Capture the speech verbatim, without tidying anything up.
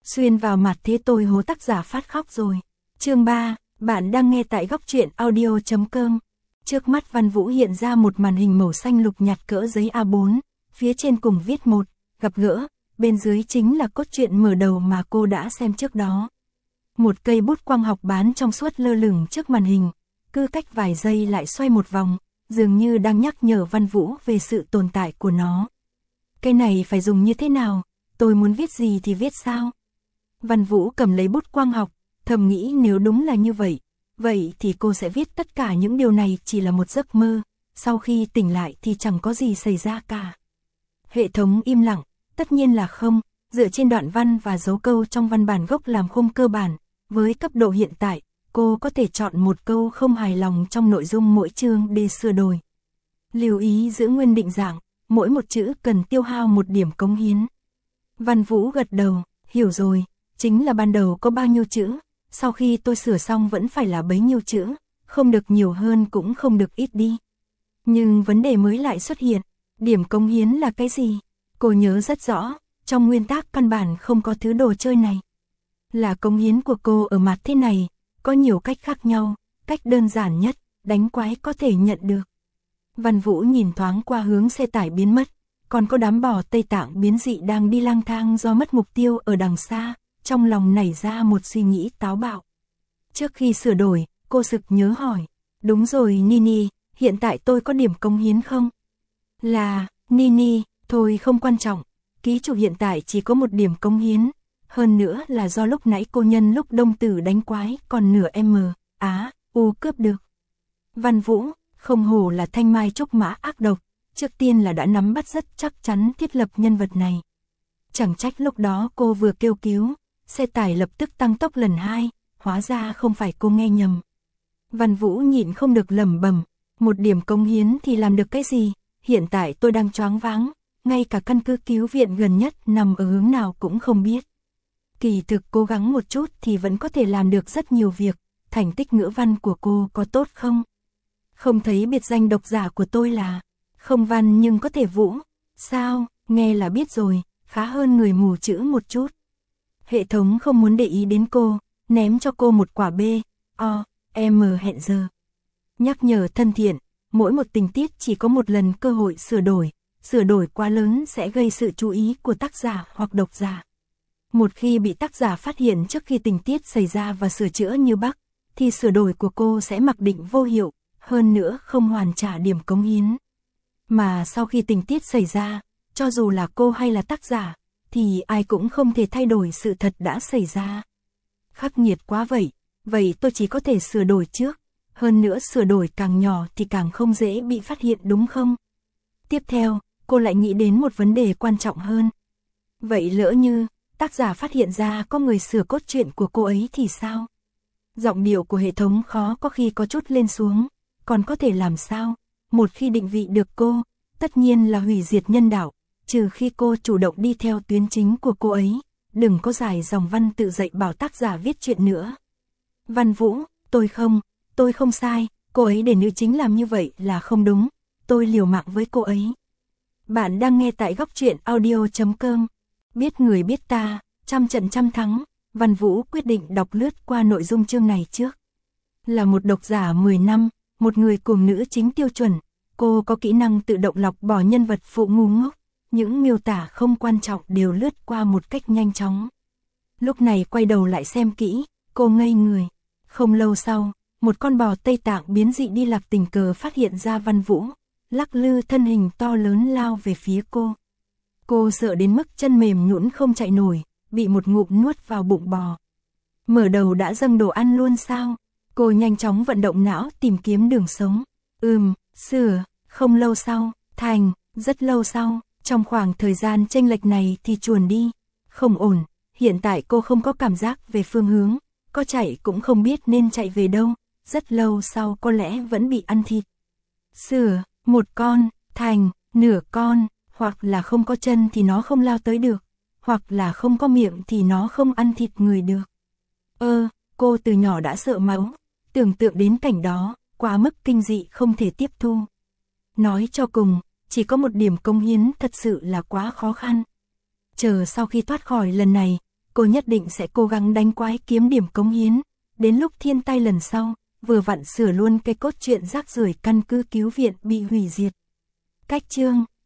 Xuyên vào mặt thế tôi hố tác giả phát khóc rồi. Chương ba, bạn đang nghe tại góc truyện audio chấm com. Trước mắt Văn Vũ hiện ra một màn hình màu xanh lục nhạt cỡ giấy A bốn, phía trên cùng viết một, gặp gỡ, bên dưới chính là cốt truyện mở đầu mà cô đã xem trước đó. Một cây bút quang học bán trong suốt lơ lửng trước màn hình, cứ cách vài giây lại xoay một vòng, dường như đang nhắc nhở Văn Vũ về sự tồn tại của nó. Cái này phải dùng như thế nào? Tôi muốn viết gì thì viết sao? Văn Vũ cầm lấy bút quang học, thầm nghĩ nếu đúng là như vậy, vậy thì cô sẽ viết tất cả những điều này chỉ là một giấc mơ, sau khi tỉnh lại thì chẳng có gì xảy ra cả. Hệ thống im lặng, tất nhiên là không, dựa trên đoạn văn và dấu câu trong văn bản gốc làm khung cơ bản, với cấp độ hiện tại, cô có thể chọn một câu không hài lòng trong nội dung mỗi chương để sửa đổi. Lưu ý giữ nguyên định dạng, mỗi một chữ cần tiêu hao một điểm cống hiến. Văn Vũ gật đầu, hiểu rồi, chính là ban đầu có bao nhiêu chữ, sau khi tôi sửa xong vẫn phải là bấy nhiêu chữ, không được nhiều hơn cũng không được ít đi. Nhưng vấn đề mới lại xuất hiện, điểm cống hiến là cái gì? Cô nhớ rất rõ, trong nguyên tắc căn bản không có thứ đồ chơi này. Là cống hiến của cô ở mặt thế này, có nhiều cách khác nhau, cách đơn giản nhất, đánh quái có thể nhận được. Văn Vũ nhìn thoáng qua hướng xe tải biến mất, còn có đám bò Tây Tạng biến dị đang đi lang thang do mất mục tiêu ở đằng xa, trong lòng nảy ra một suy nghĩ táo bạo. Trước khi sửa đổi, cô sực nhớ hỏi, đúng rồi Nini, hiện tại tôi có điểm cống hiến không? Là, Nini, thôi không quan trọng, ký chủ hiện tại chỉ có một điểm cống hiến, hơn nữa là do lúc nãy cô nhân lúc đông tử đánh quái còn nửa M, Á, U cướp được. Văn Vũ, không hổ là thanh mai trúc mã ác độc, trước tiên là đã nắm bắt rất chắc chắn thiết lập nhân vật này. Chẳng trách lúc đó cô vừa kêu cứu, xe tải lập tức tăng tốc lần hai, hóa ra không phải cô nghe nhầm. Văn Vũ nhịn không được lẩm bẩm, một điểm cống hiến thì làm được cái gì, hiện tại tôi đang choáng váng, ngay cả căn cứ cứu viện gần nhất nằm ở hướng nào cũng không biết. Kỳ thực cố gắng một chút thì vẫn có thể làm được rất nhiều việc, thành tích ngữ văn của cô có tốt không? Không thấy biệt danh độc giả của tôi là không văn nhưng có thể vũ, sao, nghe là biết rồi, khá hơn người mù chữ một chút. Hệ thống không muốn để ý đến cô, ném cho cô một quả B, O, M hẹn giờ. Nhắc nhở thân thiện, mỗi một tình tiết chỉ có một lần cơ hội sửa đổi, sửa đổi quá lớn sẽ gây sự chú ý của tác giả hoặc độc giả. Một khi bị tác giả phát hiện trước khi tình tiết xảy ra và sửa chữa như Bắc, thì sửa đổi của cô sẽ mặc định vô hiệu, hơn nữa không hoàn trả điểm cống hiến. Mà sau khi tình tiết xảy ra, cho dù là cô hay là tác giả, thì ai cũng không thể thay đổi sự thật đã xảy ra. Khắc nghiệt quá vậy, vậy tôi chỉ có thể sửa đổi trước, hơn nữa sửa đổi càng nhỏ thì càng không dễ bị phát hiện đúng không? Tiếp theo, cô lại nghĩ đến một vấn đề quan trọng hơn. Vậy lỡ như, tác giả phát hiện ra có người sửa cốt truyện của cô ấy thì sao? Giọng điệu của hệ thống khó có khi có chút lên xuống, còn có thể làm sao? Một khi định vị được cô, tất nhiên là hủy diệt nhân đạo, trừ khi cô chủ động đi theo tuyến chính của cô ấy, đừng có dài dòng văn tự dạy bảo tác giả viết chuyện nữa. Văn Vũ, tôi không, tôi không sai, cô ấy để nữ chính làm như vậy là không đúng, tôi liều mạng với cô ấy. Bạn đang nghe tại góc truyện audio chấm com. Biết người biết ta, trăm trận trăm thắng, Văn Vũ quyết định đọc lướt qua nội dung chương này trước. Là một độc giả mười năm, một người cùng nữ chính tiêu chuẩn, cô có kỹ năng tự động lọc bỏ nhân vật phụ ngu ngốc, những miêu tả không quan trọng đều lướt qua một cách nhanh chóng. Lúc này quay đầu lại xem kỹ, cô ngây người. Không lâu sau, một con bò Tây Tạng biến dị đi lạc tình cờ phát hiện ra Văn Vũ, lắc lư thân hình to lớn lao về phía cô. Cô sợ đến mức chân mềm nhũn không chạy nổi, bị một ngụm nuốt vào bụng bò. Mở đầu đã dâng đồ ăn luôn sao? Cô nhanh chóng vận động não tìm kiếm đường sống. Ừm, sửa, không lâu sau, thành, rất lâu sau, trong khoảng thời gian chênh lệch này thì chuồn đi. Không ổn, hiện tại cô không có cảm giác về phương hướng, có chạy cũng không biết nên chạy về đâu, rất lâu sau có lẽ vẫn bị ăn thịt. Sửa, một con, thành, nửa con, hoặc là không có chân thì nó không lao tới được, hoặc là không có miệng thì nó không ăn thịt người được. Ơ, cô từ nhỏ đã sợ máu, tưởng tượng đến cảnh đó, quá mức kinh dị không thể tiếp thu. Nói cho cùng, chỉ có một điểm cống hiến thật sự là quá khó khăn. Chờ sau khi thoát khỏi lần này, cô nhất định sẽ cố gắng đánh quái kiếm điểm cống hiến. Đến lúc thiên tai lần sau, vừa vặn sửa luôn cái cốt truyện rác rưởi căn cứ cứu viện bị hủy diệt. Cách chương